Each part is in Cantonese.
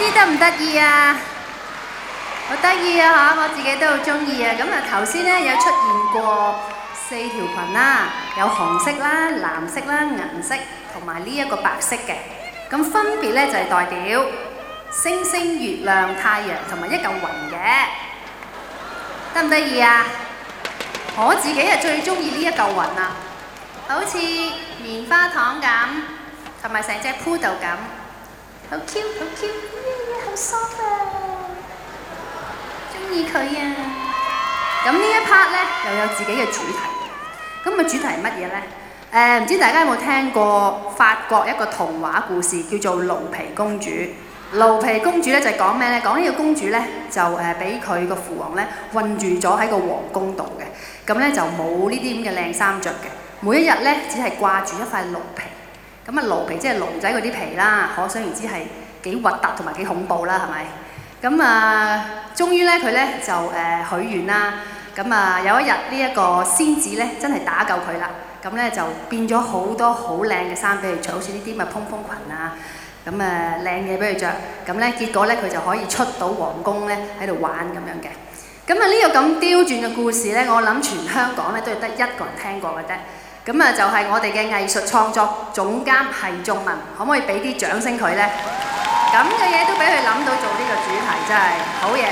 得唔得意啊？好得意啊嚇！我自己都好中意啊。咁啊頭先咧有出現過4條裙啦，有紅色啦、藍色啦、銀色同埋呢一個白色嘅。咁分別咧就係代表星星、月亮、太陽同埋一嚿雲嘅。得唔得意啊？我自己係最中意呢一嚿雲啊，好似棉花糖咁，同埋成隻 poodle 咁，好 Q 好 Q， 好 soft 啊！中意佢啊！咁呢一 part 咧又有自己嘅主題。咁個主題係乜嘢咧？唔知大家有冇聽過法國一個童話故事叫做《奴皮公主》。奴皮公主咧就係講咩咧？講呢個公主咧就俾佢個父王咧困住咗喺個皇宮度嘅。咁咧就冇呢啲咁嘅靚衫着嘅。每一日咧只係掛住一塊奴皮。咁啊奴皮即係奴仔嗰啲皮啦，可想而知係幾核突同埋幾恐怖啦，係咪？咁啊，終於咧佢咧就許願啦。咁啊有一日呢一個仙子咧真係打救佢啦。咁咧就變咗好多好靚嘅衫俾佢着，好似呢啲咪蓬蓬裙啊。咁靚嘢俾佢着。咁咧結果咧佢就可以出到皇宮咧喺度玩咁樣嘅。咁啊呢個咁刁鑽嘅故事咧，我諗全香港咧都係得一個人聽過嘅啫。咁啊就係我哋嘅藝術創作總監係仲文，可唔可以俾啲掌聲佢咧？咁嘅嘢都俾佢諗到做呢個主題，真係好嘢。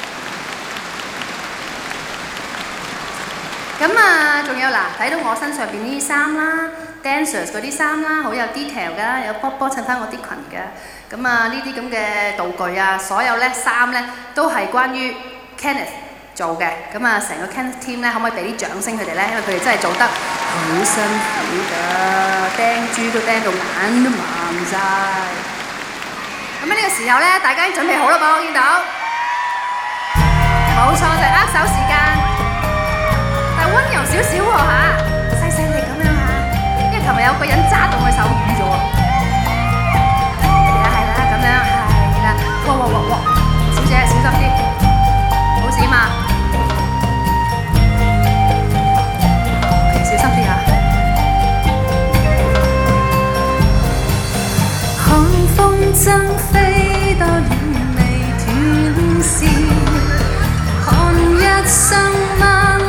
咁啊，仲有嗱，睇到我身上邊呢啲衫啦 ，dancers 嗰啲衫啦，好有 detail 㗎，有波波襯翻我啲裙㗎。咁啊，呢啲咁嘅道具啊，所有咧衫咧都係關於 Kenneth 做嘅。咁啊，成個 Kenneth team 咧，可唔可以俾啲掌聲佢哋咧？因為佢哋真係做得好辛苦㗎，釘珠都釘到眼都盲晒。咁呢個時候咧，大家已經準備好啦噃，我見到。冇錯，就係握手時間。但係溫柔少少喎嚇，細細力咁樣嚇，因為琴日有個人揸到佢手瘀咗喎。係啦，咁樣係啦。哇！小姐小心啲，冇事嘛。OK， 小心啲嚇。看風箏飛到遠離斷線，看一生嗎？